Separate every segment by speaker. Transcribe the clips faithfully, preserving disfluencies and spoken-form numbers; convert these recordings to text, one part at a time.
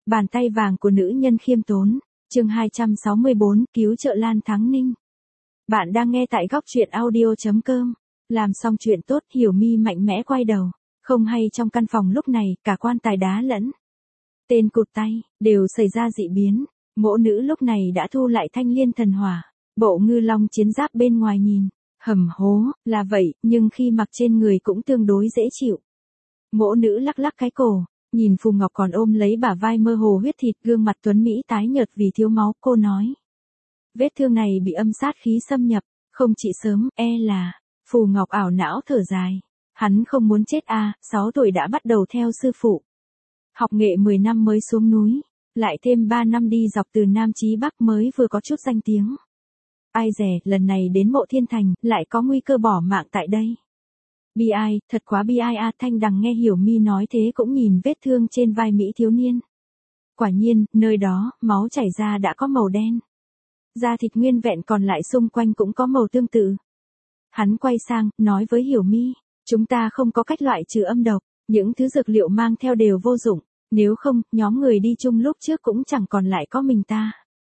Speaker 1: Bàn tay vàng của nữ nhân khiêm tốn. Chương hai trăm sáu mươi bốn, cứu trợ Lan Thắng Ninh. Bạn đang nghe tại góc truyện audio chấm com. Làm xong chuyện tốt, Hiểu Mi mạnh mẽ quay đầu. Không hay trong căn phòng lúc này, cả quan tài đá lẫn tên cụt tay, đều xảy ra dị biến. Mỗ nữ lúc này đã thu lại thanh liên thần hỏa. Bộ ngư long chiến giáp bên ngoài nhìn hầm hố, là vậy, nhưng khi mặc trên người cũng tương đối dễ chịu. Mỗ nữ lắc lắc cái cổ, nhìn Phù Ngọc còn ôm lấy bả vai mơ hồ huyết thịt, gương mặt tuấn mỹ tái nhợt vì thiếu máu, cô nói. Vết thương này bị âm sát khí xâm nhập, không trị sớm, e là. Phù Ngọc ảo não thở dài. Hắn không muốn chết à, sáu tuổi đã bắt đầu theo sư phụ. Học nghệ mười năm mới xuống núi, lại thêm ba năm đi dọc từ Nam chí Bắc mới vừa có chút danh tiếng. Ai dè, lần này đến Mộ Thiên Thành, lại có nguy cơ bỏ mạng tại đây. Bi ai, thật quá bi ai a. Thanh Đằng nghe Hiểu Mi nói thế cũng nhìn vết thương trên vai mỹ thiếu niên. Quả nhiên, nơi đó, máu chảy ra đã có màu đen. Da thịt nguyên vẹn còn lại xung quanh cũng có màu tương tự. Hắn quay sang, nói với Hiểu Mi, chúng ta không có cách loại trừ âm độc, những thứ dược liệu mang theo đều vô dụng, nếu không, nhóm người đi chung lúc trước cũng chẳng còn lại có mình ta.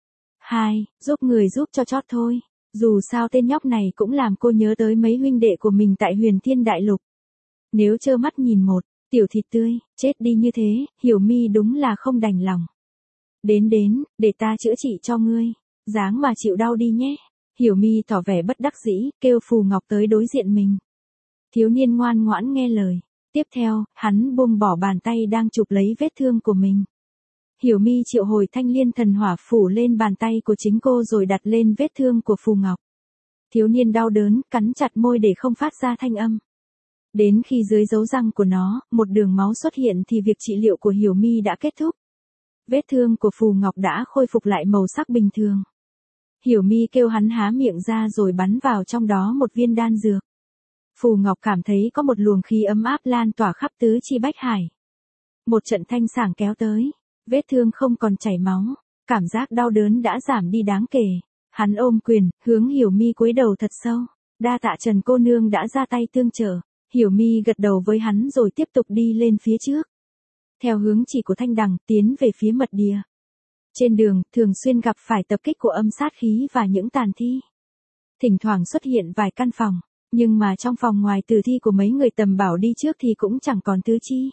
Speaker 1: Hai, giúp người giúp cho chót thôi. Dù sao tên nhóc này cũng làm cô nhớ tới mấy huynh đệ của mình tại Huyền Thiên Đại Lục. Nếu trơ mắt nhìn một tiểu thịt tươi chết đi như thế, Hiểu Mi đúng là không đành lòng. Đến đến, để ta chữa trị cho ngươi, dáng mà chịu đau đi nhé. Hiểu Mi tỏ vẻ bất đắc dĩ, kêu Phù Ngọc tới đối diện mình. Thiếu niên ngoan ngoãn nghe lời. Tiếp theo, hắn buông bỏ bàn tay đang chụp lấy vết thương của mình. Hiểu Mi triệu hồi thanh liên thần hỏa phủ lên bàn tay của chính cô rồi đặt lên vết thương của Phù Ngọc. Thiếu niên đau đớn, cắn chặt môi để không phát ra thanh âm. Đến khi dưới dấu răng của nó, một đường máu xuất hiện thì việc trị liệu của Hiểu Mi đã kết thúc. Vết thương của Phù Ngọc đã khôi phục lại màu sắc bình thường. Hiểu Mi kêu hắn há miệng ra rồi bắn vào trong đó một viên đan dược. Phù Ngọc cảm thấy có một luồng khí ấm áp lan tỏa khắp tứ chi bách hải. Một trận thanh sảng kéo tới. Vết thương không còn chảy máu, cảm giác đau đớn đã giảm đi đáng kể. Hắn ôm quyền, hướng Hiểu Mi cúi đầu thật sâu. Đa tạ Trần cô nương đã ra tay tương trợ. Hiểu Mi gật đầu với hắn rồi tiếp tục đi lên phía trước. Theo hướng chỉ của Thanh Đằng, tiến về phía mật địa. Trên đường, thường xuyên gặp phải tập kích của âm sát khí và những tàn thi. Thỉnh thoảng xuất hiện vài căn phòng, nhưng mà trong phòng ngoài tử thi của mấy người Tầm Bảo đi trước thì cũng chẳng còn tứ chi.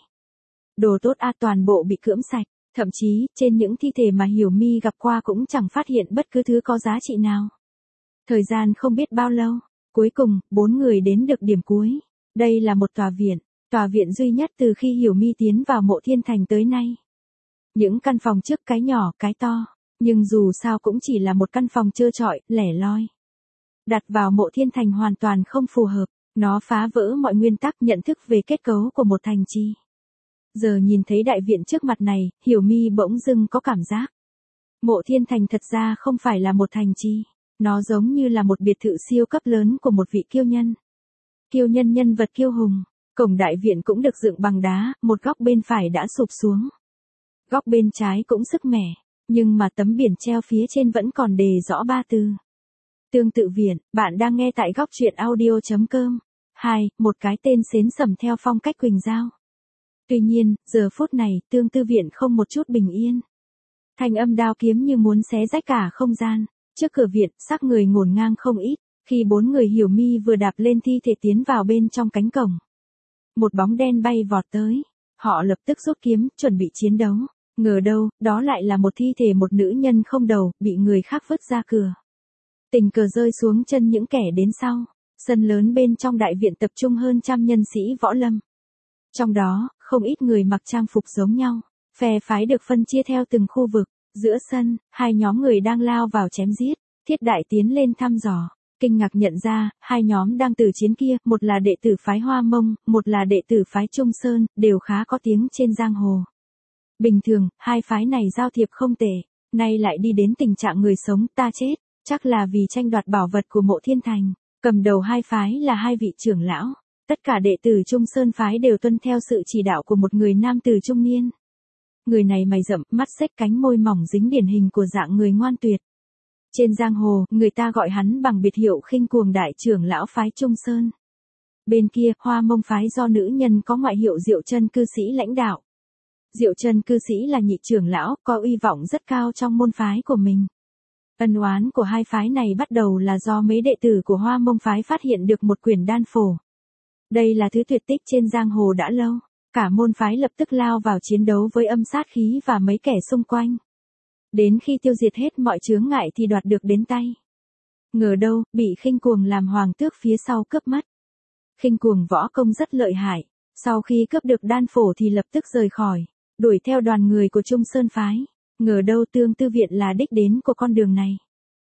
Speaker 1: Đồ tốt a toàn bộ bị cưỡng sạch. Thậm chí, trên những thi thể mà Hiểu Mi gặp qua cũng chẳng phát hiện bất cứ thứ có giá trị nào. Thời gian không biết bao lâu, cuối cùng, bốn người đến được điểm cuối. Đây là một tòa viện, tòa viện duy nhất từ khi Hiểu Mi tiến vào Mộ Thiên Thành tới nay. Những căn phòng trước cái nhỏ, cái to, nhưng dù sao cũng chỉ là một căn phòng trơ trọi, lẻ loi. Đặt vào Mộ Thiên Thành hoàn toàn không phù hợp, nó phá vỡ mọi nguyên tắc nhận thức về kết cấu của một thành trì. Giờ nhìn thấy đại viện trước mặt này, Hiểu Mi bỗng dưng có cảm giác. Mộ Thiên Thành thật ra không phải là một thành trì, nó giống như là một biệt thự siêu cấp lớn của một vị kiêu nhân. Kiêu nhân nhân vật kiêu hùng, cổng đại viện cũng được dựng bằng đá, một góc bên phải đã sụp xuống. Góc bên trái cũng sức mẻ, nhưng mà tấm biển treo phía trên vẫn còn đề rõ ba từ. Tương tự viện, bạn đang nghe tại góc truyện audio chấm com. Hai, một cái tên xến sẩm theo phong cách Quỳnh Giao. Tuy nhiên, giờ phút này, tương tư viện không một chút bình yên. Thanh âm đao kiếm như muốn xé rách cả không gian. Trước cửa viện, xác người ngổn ngang không ít. Khi bốn người Hiểu Mi vừa đạp lên thi thể tiến vào bên trong cánh cổng. Một bóng đen bay vọt tới. Họ lập tức rút kiếm, chuẩn bị chiến đấu. Ngờ đâu, đó lại là một thi thể một nữ nhân không đầu, bị người khác vứt ra cửa. Tình cờ rơi xuống chân những kẻ đến sau. Sân lớn bên trong đại viện tập trung hơn trăm nhân sĩ võ lâm. Trong đó, không ít người mặc trang phục giống nhau, phe phái được phân chia theo từng khu vực. Giữa sân, hai nhóm người đang lao vào chém giết. Thiết Đại tiến lên thăm dò, kinh ngạc nhận ra, hai nhóm đang tử chiến kia, một là đệ tử phái Hoa Mông, một là đệ tử phái Trung Sơn, đều khá có tiếng trên giang hồ. Bình thường, hai phái này giao thiệp không tệ, nay lại đi đến tình trạng người sống ta chết, chắc là vì tranh đoạt bảo vật của Mộ Thiên Thành. Cầm đầu hai phái là hai vị trưởng lão. Tất cả đệ tử Trung Sơn phái đều tuân theo sự chỉ đạo của một người nam tử trung niên. Người này mày rậm, mắt xếch, cánh môi mỏng dính điển hình của dạng người ngoan tuyệt. Trên giang hồ, người ta gọi hắn bằng biệt hiệu khinh cuồng đại trưởng lão phái Trung Sơn. Bên kia, Hoa Mông phái do nữ nhân có ngoại hiệu Diệu Chân cư sĩ lãnh đạo. Diệu Chân cư sĩ là nhị trưởng lão, có uy vọng rất cao trong môn phái của mình. Ân oán của hai phái này bắt đầu là do mấy đệ tử của Hoa Mông phái phát hiện được một quyển đan phổ. Đây là thứ tuyệt tích trên giang hồ đã lâu, cả môn phái lập tức lao vào chiến đấu với âm sát khí và mấy kẻ xung quanh. Đến khi tiêu diệt hết mọi chướng ngại thì đoạt được đến tay. Ngờ đâu, bị Khinh Cuồng làm hoàng tước phía sau cướp mất. Khinh Cuồng võ công rất lợi hại, sau khi cướp được đan phổ thì lập tức rời khỏi, đuổi theo đoàn người của Trung Sơn phái. Ngờ đâu Tương Tư Viện là đích đến của con đường này.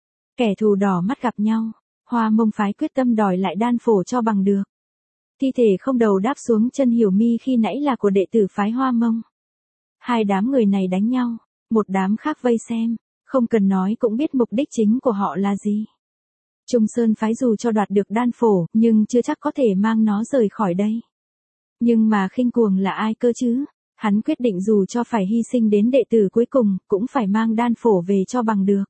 Speaker 1: Kẻ thù đỏ mắt gặp nhau, Hoa Mông phái quyết tâm đòi lại đan phổ cho bằng được. Thi thể không đầu đáp xuống chân Hiểu Mi khi nãy là của đệ tử phái Hoa Mông. Hai đám người này đánh nhau, một đám khác vây xem, không cần nói cũng biết mục đích chính của họ là gì. Trung Sơn phái dù cho đoạt được đan phổ, nhưng chưa chắc có thể mang nó rời khỏi đây. Nhưng mà Khinh Cuồng là ai cơ chứ? Hắn quyết định dù cho phải hy sinh đến đệ tử cuối cùng, cũng phải mang đan phổ về cho bằng được.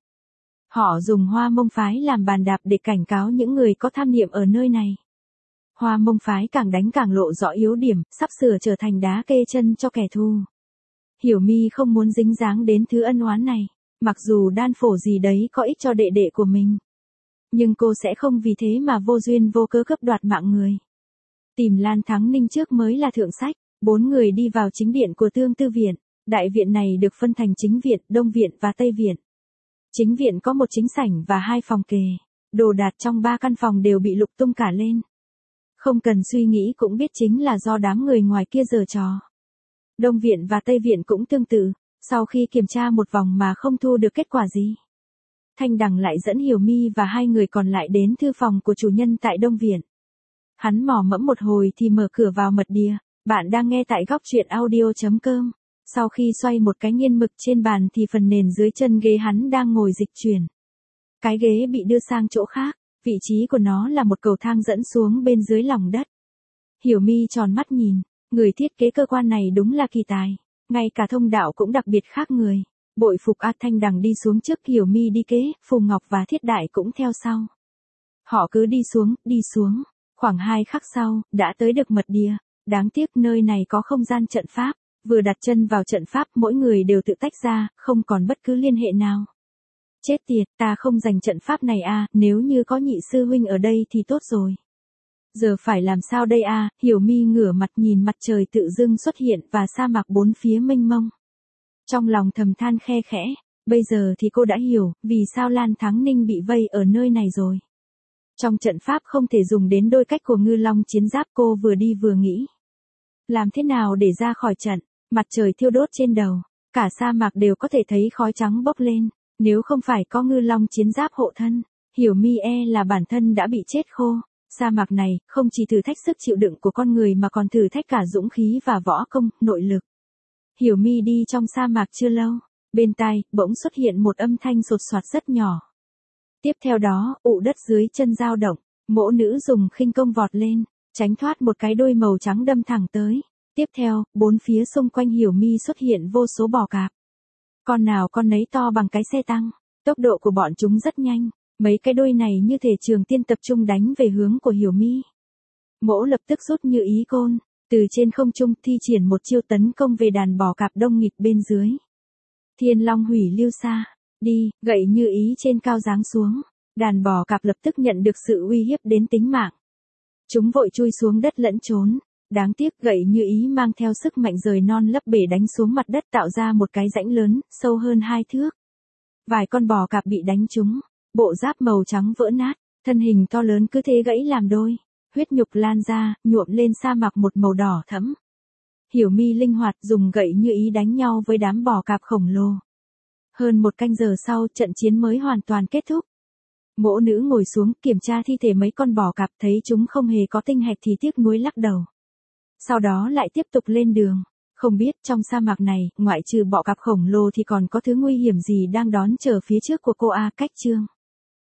Speaker 1: Họ dùng Hoa Mông phái làm bàn đạp để cảnh cáo những người có tham niệm ở nơi này. Hoa Mông phái càng đánh càng lộ rõ yếu điểm, sắp sửa trở thành đá kê chân cho kẻ thù. Hiểu Mi không muốn dính dáng đến thứ ân oán này, mặc dù đan phổ gì đấy có ích cho đệ đệ của mình. Nhưng cô sẽ không vì thế mà vô duyên vô cớ cướp đoạt mạng người. Tìm Lan Thắng Ninh trước mới là thượng sách. Bốn người đi vào chính điện của Tương Tư Viện. Đại viện này được phân thành chính viện, đông viện và tây viện. Chính viện có một chính sảnh và hai phòng kề. Đồ đạc trong ba căn phòng đều bị lục tung cả lên. Không cần suy nghĩ cũng biết chính là do đám người ngoài kia giở trò. Đông viện và tây viện cũng tương tự. Sau khi kiểm tra một vòng mà không thu được kết quả gì, Thanh Đằng lại dẫn Hiểu Mi và hai người còn lại đến thư phòng của chủ nhân tại đông viện. Hắn mò mẫm một hồi thì mở cửa vào mật địa. Bạn đang nghe tại góc truyện audio chấm com. Sau khi xoay một cái nghiên mực trên bàn thì phần nền dưới chân ghế hắn đang ngồi dịch chuyển. Cái ghế bị đưa sang chỗ khác, vị trí của nó là một cầu thang dẫn xuống bên dưới lòng đất. Hiểu Mi tròn mắt nhìn, người thiết kế cơ quan này đúng là kỳ tài, ngay cả thông đạo cũng đặc biệt khác người. Bội phục A. Thanh Đằng đi xuống trước, Hiểu Mi đi kế, Phù Ngọc và Thiết Đại cũng theo sau. Họ cứ đi xuống, đi xuống, khoảng hai khắc sau, đã tới được mật địa. Đáng tiếc nơi này có không gian trận pháp, vừa đặt chân vào trận pháp mỗi người đều tự tách ra, không còn bất cứ liên hệ nào. Chết tiệt, ta không giành trận pháp này à, nếu như có nhị sư huynh ở đây thì tốt rồi. Giờ phải làm sao đây à, Hiểu Mi ngửa mặt nhìn mặt trời tự dưng xuất hiện và sa mạc bốn phía mênh mông. Trong lòng thầm than khe khẽ, bây giờ thì cô đã hiểu, vì sao Lan Thắng Ninh bị vây ở nơi này rồi. Trong trận pháp không thể dùng đến đôi cách của Ngư Long chiến giáp, cô vừa đi vừa nghĩ. Làm thế nào để ra khỏi trận, mặt trời thiêu đốt trên đầu, cả sa mạc đều có thể thấy khói trắng bốc lên, nếu không phải có Ngư Long chiến giáp hộ thân, Hiểu Mi e là bản thân đã bị chết khô. Sa mạc này, không chỉ thử thách sức chịu đựng của con người mà còn thử thách cả dũng khí và võ công, nội lực. Hiểu Mi đi trong sa mạc chưa lâu, bên tai, bỗng xuất hiện một âm thanh sột soạt rất nhỏ. Tiếp theo đó, ụ đất dưới chân dao động, mỗ nữ dùng khinh công vọt lên, tránh thoát một cái đuôi màu trắng đâm thẳng tới. Tiếp theo, bốn phía xung quanh Hiểu Mi xuất hiện vô số bò cạp. Con nào con nấy to bằng cái xe tăng, tốc độ của bọn chúng rất nhanh, mấy cái đuôi này như thể trường tiên tập trung đánh về hướng của Hiểu Mi. Mỗ lập tức rút như ý côn, từ trên không trung thi triển một chiêu tấn công về đàn bò cạp đông nghịt bên dưới. Thiên Long hủy lưu xa, đi, gậy như ý trên cao giáng xuống, đàn bò cạp lập tức nhận được sự uy hiếp đến tính mạng. Chúng vội chui xuống đất lẫn trốn, đáng tiếc gậy như ý mang theo sức mạnh rời non lấp bể đánh xuống mặt đất tạo ra một cái rãnh lớn, sâu hơn hai thước. Vài con bò cạp bị đánh trúng, bộ giáp màu trắng vỡ nát, thân hình to lớn cứ thế gãy làm đôi, huyết nhục lan ra, nhuộm lên sa mạc một màu đỏ thẫm. Hiểu Mi linh hoạt dùng gậy như ý đánh nhau với đám bò cạp khổng lồ. Hơn một canh giờ sau, trận chiến mới hoàn toàn kết thúc. Mỗ nữ ngồi xuống kiểm tra thi thể mấy con bò cạp, thấy chúng không hề có tinh hạch thì tiếc nuối lắc đầu. Sau đó lại tiếp tục lên đường. Không biết trong sa mạc này, ngoại trừ bọ cạp khổng lồ thì còn có thứ nguy hiểm gì đang đón chờ phía trước của cô A. Cách Trương.